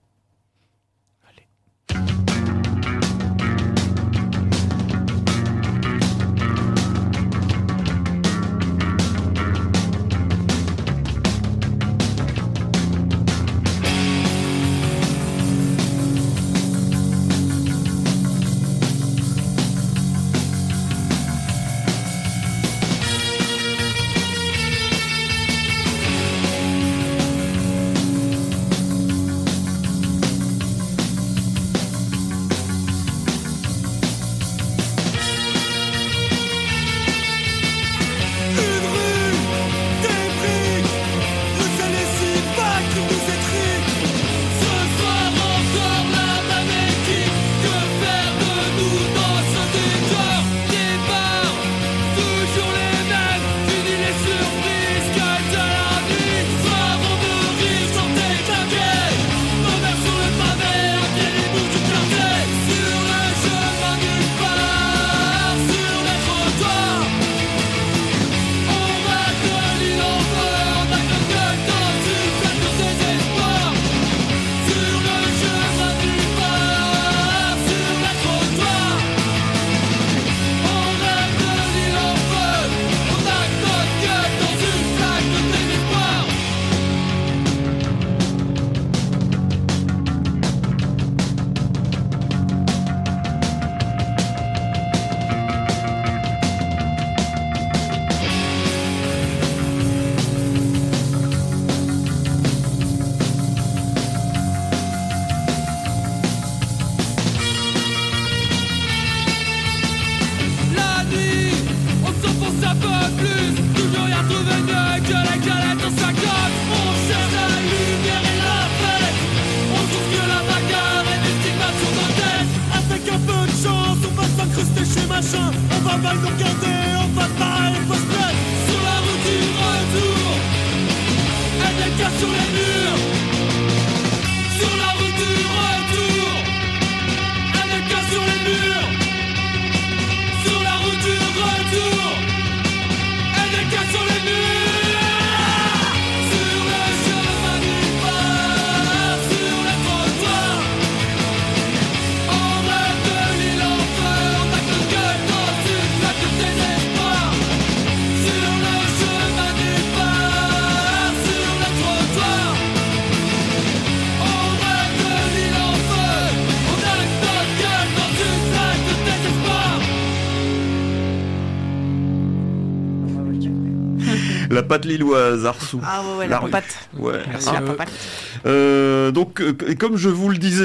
La pâte lilloise, Arsou. Ah ouais, ouais, La la rue. papate. Ouais. Merci Ah. à eux. Papate. Euh, donc, euh, et comme je vous le disais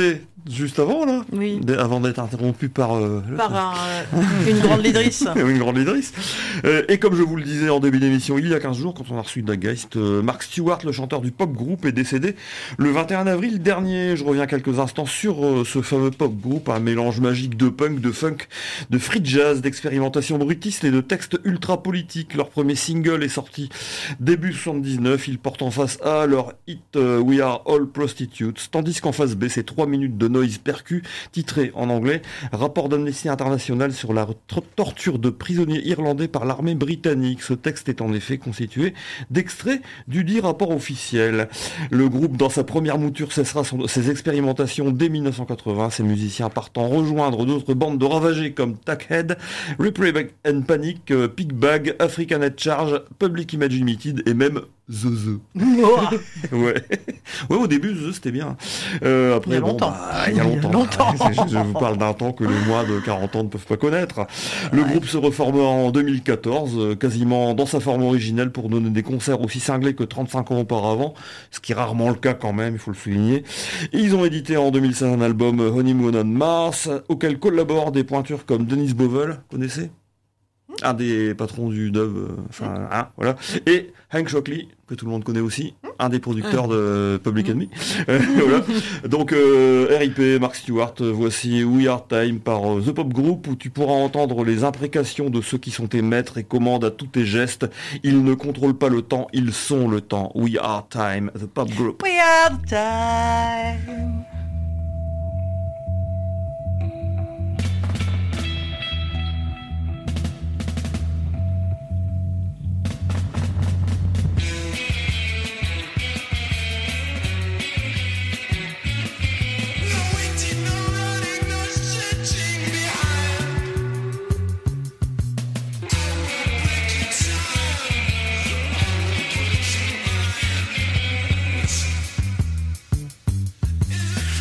juste avant là, Oui. d- avant d'être interrompu par, euh, Par un, euh, une grande Lidriss. une grande Idriss. Euh, et comme je vous le disais en début d'émission, il y a quinze jours, quand on a reçu Daggeist, euh, Mark Stewart, le chanteur du pop group, est décédé le vingt et un avril dernier. Je reviens quelques instants sur euh, ce fameux pop group, un mélange magique de punk, de funk, de free jazz, d'expérimentation brutiste et de textes ultra politiques. Leur premier single est sorti début soixante-dix-neuf. Ils portent en face A leur hit euh, We Are All Prostitutes, tandis qu'en face B, c'est trois minutes de noise percu, titré en anglais Rapport d'Amnesty International sur la tr- torture de prisonniers irlandais par l'armée britannique. Ce texte est en effet constitué d'extraits du dit rapport officiel. Le groupe, dans sa première mouture, cessera son- ses expérimentations dès mille neuf cent quatre-vingts, ses musiciens partant rejoindre d'autres bandes de ravagés comme Tackhead, Reprobate and Panic, euh, Pigbag, African Head Charge, Public Image Limited et même The The. Ouais. Ouais, au début, The c'était bien. Euh, après, Il y a bon, longtemps. bah, il y a Il y a longtemps. longtemps. Ouais, c'est- je vous parle d'un temps que les moins de quarante ans ne peuvent pas connaître. Le groupe se reforme en deux mille quatorze, euh, quasiment dans sa forme originelle, pour donner des concerts aussi cinglés que trente-cinq ans auparavant, ce qui est rarement le cas quand même, il faut le souligner. Ils ont édité en deux mille seize un album euh, Honeymoon on Mars, auquel collaborent des pointures comme Dennis Bovell, connaissez ? Un des patrons du dub, euh, enfin, hein, voilà. Et Hank Shockley, que tout le monde connaît aussi, un des producteurs de Public Enemy. Euh, voilà. Donc, euh, R I P, Mark Stewart, euh, voici We Are Time par euh, The Pop Group, où tu pourras entendre les imprécations de ceux qui sont tes maîtres et commandent à tous tes gestes. Ils ne contrôlent pas le temps, ils sont le temps. We Are Time, The Pop Group. We are the time. Is it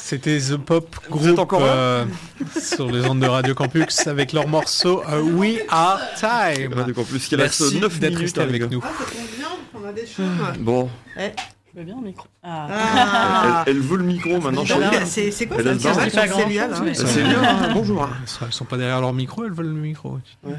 C'était The Pop Vous Group êtes encore là euh, sur les ondes de Radio Campus avec leur morceau euh, We Are Time. Radio Campus qui reste Merci neuf d'être minutes resté avec gars. nous. Ah, ça tombe bien, on a des choses. Bon, Je veux bien le micro. Ah. Ah. elle, elle veut le micro maintenant. C'est je- bien. C'est c'est quoi Elle ça laisse barrer. C'est pas grand Célia, chose, là. mais- C'est bien, hein, bonjour. Elles sont- elles sont pas derrière leur micro, elles veulent le micro.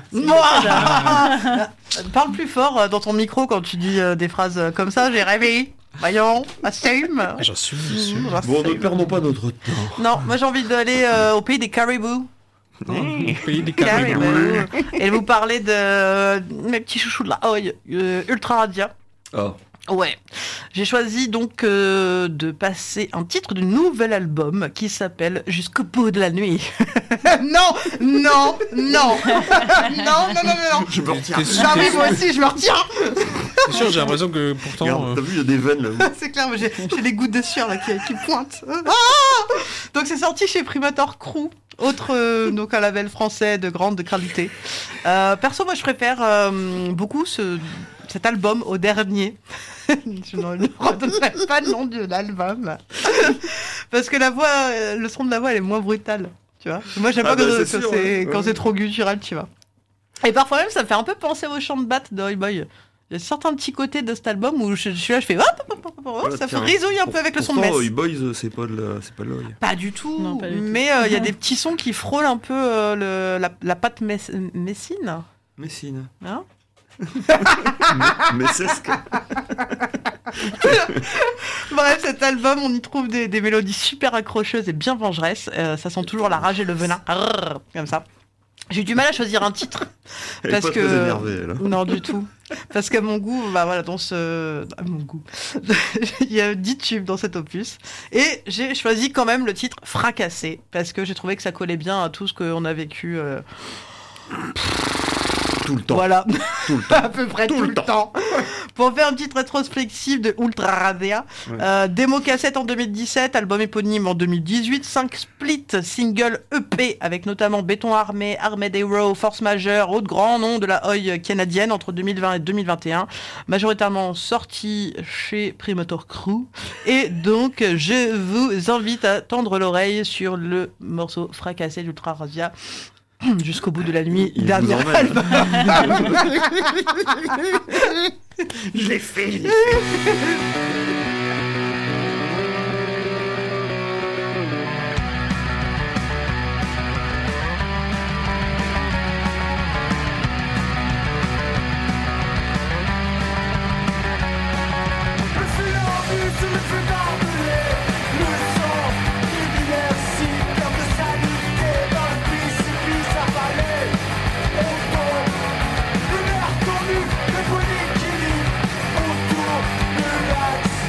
Moi Parle plus fort euh, dans ton micro quand tu dis euh, des phrases euh, comme ça. J'ai rêvé. Voyons, assume. J'assume, j'assume. Mmh, Bon, ne assume. perdons pas notre temps. Non, moi j'ai envie d'aller euh, au pays des caribous. Au pays des Caribous. caribous. Et de vous parler de euh, mes petits chouchous de la Oi, euh, Ultra Radia. Ah, Ouais. J'ai choisi donc euh, de passer un titre du nouvel album qui s'appelle Jusqu'au bout de la nuit. non, non, non, non, non, non, non, non. je me retiens. T'es sûr, Ah oui, t'es- moi aussi, je me retiens. t'es sûr, j'ai l'impression que pourtant. Regarde, euh, t'as vu, il y a des veines là. C'est clair, mais j'ai j'ai des gouttes de sueur là qui, qui pointent. Ah donc c'est sorti chez Primator Crew, autre euh, donc un label français de grande qualité. Euh, perso, moi je préfère euh, beaucoup ce, cet album au dernier. Je ne redonnerai pas le nom de l'album parce que la voix, euh, le son de la voix, elle est moins brutale. Tu vois. Moi j'aime Ah pas bah, quand, c'est quand sûr, c'est ouais. quand Ouais. c'est trop guttural, tu vois. Et parfois même, ça me fait un peu penser au chant de batte de Roy Boy. Il y a certains petits côtés de cet album où je, je suis là, je fais hop, hop, hop, hop, hop, Voilà, ça tiens. frisouille un peu avec le son de Pourtant, Metz. Oi Boys, c'est pas de la- c'est pas de l'œil. Pas du tout, Non, pas du tout. mais euh, il y a des petits sons qui frôlent un peu euh, le, la, la pâte mess- messine. Messine. Hein Mais c'est ce que. Bref, cet album, on y trouve des, des mélodies super accrocheuses et bien vengeresses. Euh, ça sent toujours la rage et le venin. Arrrr, comme ça. J'ai eu du mal à choisir un titre. Elle est Parce pas que- très énervée, elle. hein. Non, du tout. Parce qu'à mon goût, bah voilà, dans ce. À mon goût. Il y a dix tubes dans cet opus. Et j'ai choisi quand même le titre Fracassé. Parce que j'ai trouvé que ça collait bien à tout ce qu'on a vécu. euh, Tout le temps. Voilà. Tout le temps. à peu près tout, le temps. Pour faire une petite rétrospective de Ultra Radia. Ouais. Euh, démo cassette en deux mille dix-sept, album éponyme en deux mille dix-huit, cinq splits, single E P avec notamment Béton Armé, Armed Hero, Force Majeure, autres grands noms de la Oi canadienne entre deux mille vingt et deux mille vingt et un, majoritairement sorti chez Primator Crew. Et donc, je vous invite à tendre l'oreille sur le morceau fracassé d'Ultra Radia. Jusqu'au bout de la nuit, Il dernier vous emmène. album. Je l'ai fait, je l'ai fait. Autour de l'axe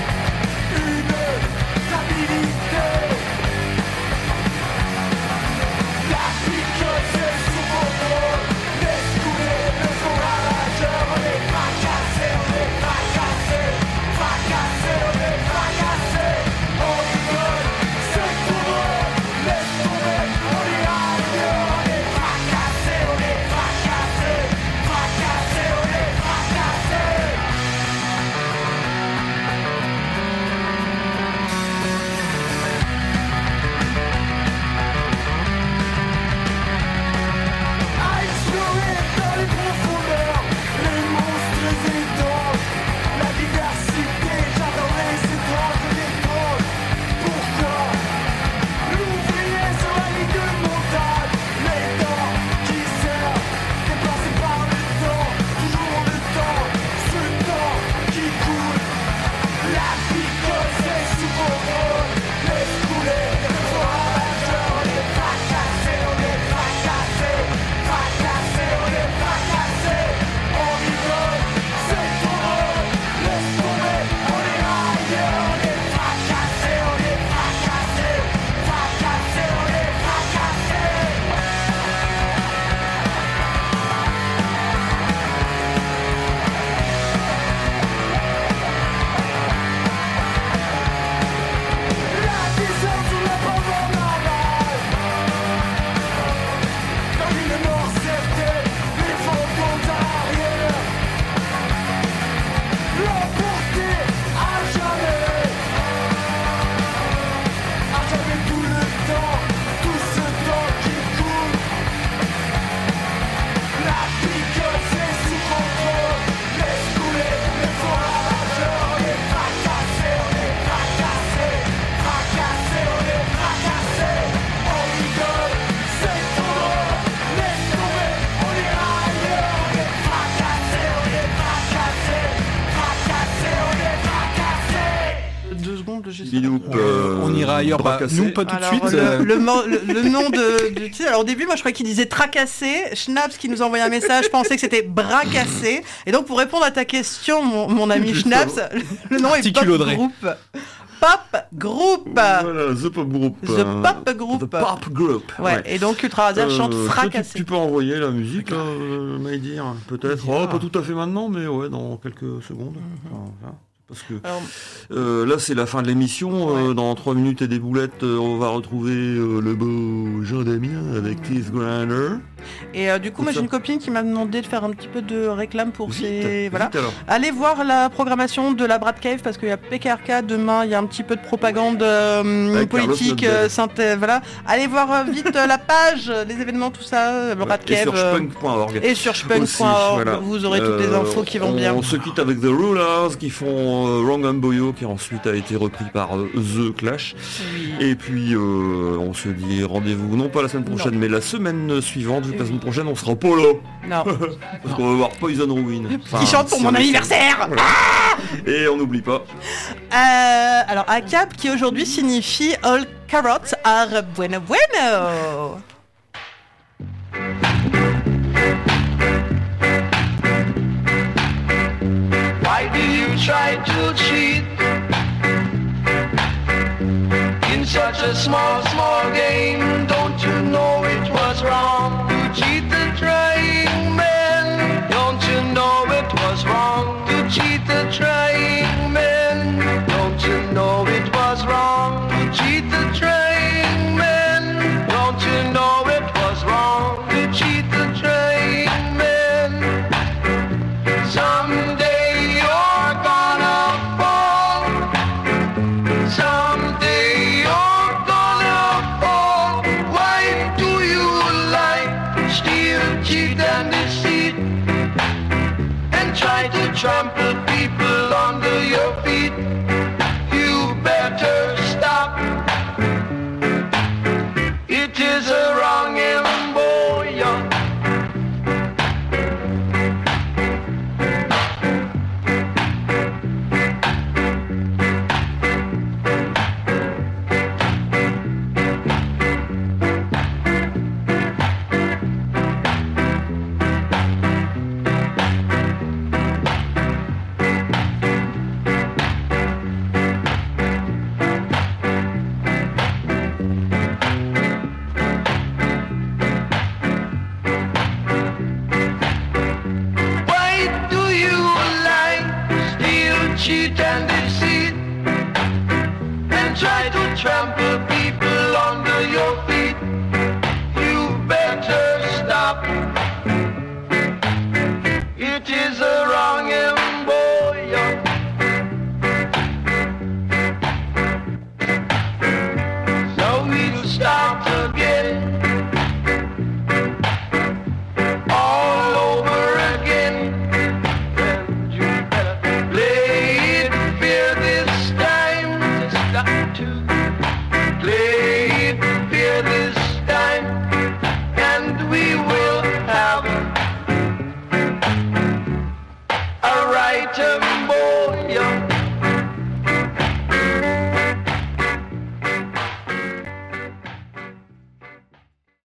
Bidoup, euh, On ira ailleurs. Bah, Bracassé. nous, pas tout de Alors, suite. le, euh, le, mo- le- le nom de, du titre. Alors au début, moi je croyais qu'il disait tracassé. Schnaps qui nous a envoyé un message pensait que c'était bracassé. Et donc pour répondre à ta question, mon, mon ami Schnaps, le nom est Pop Articulodré. Group. Pop Group. Voilà, The Pop Group. The euh, Pop Group. The Pop Group. Ouais. Et donc Ultra Razia chante Euh, toi, fracassé. tu, tu peux envoyer la musique, euh, My Dear, peut-être. Oh, pas tout à fait maintenant, mais ouais, dans quelques secondes. Enfin, voilà. Parce que Alors, euh, là, c'est la fin de l'émission. Euh, dans trois minutes et des boulettes, euh, on va retrouver euh, le beau Jean Damien avec Teeth Grinder. et euh, du coup, C'est moi j'ai ça. une copine qui m'a demandé de faire un petit peu de réclame pour Vite, ses. Voilà. vite alors. Allez voir la programmation de la Brad Cave parce qu'il y a P K R K demain, il y a un petit peu de propagande euh, Avec politique, Carlos euh, Nobel. synthé- voilà. Allez voir euh, vite euh, la page, euh, les événements, tout ça, euh, Brad Et Cave. sur euh, spunk point org. et sur spunk Aussi, point org, voilà. vous aurez toutes les Euh, infos qui vont on, bien. On se quitte avec The Rulers qui font euh, Wrong and Boyo qui ensuite a été repris par euh, The Clash. Oui. Et puis euh, on se dit rendez-vous non pas la semaine prochaine Non. mais la semaine suivante vu que la Oui. semaine prochaine on sera pas là Non. parce qu'on va voir Poison Ruin. Enfin, Qui chante pour si mon on est- anniversaire. Voilà. Et on n'oublie pas. Euh, alors, A C A P qui aujourd'hui signifie All carrots are bueno bueno. Why do you try to cheat in such a small, small game? Don't you know it was wrong to cheat the trying man? Don't you know it was wrong to cheat the trying man? Don't you know it was wrong to cheat the trying man? Don't you know it was wrong to cheat the trying man? Someday you're gonna fall. Someday you're gonna fall. Why do you lie, steal, cheat and deceit, and try to trample people under your feet? You better stop. It is a wrong embryo. Why do you lie, steal, cheat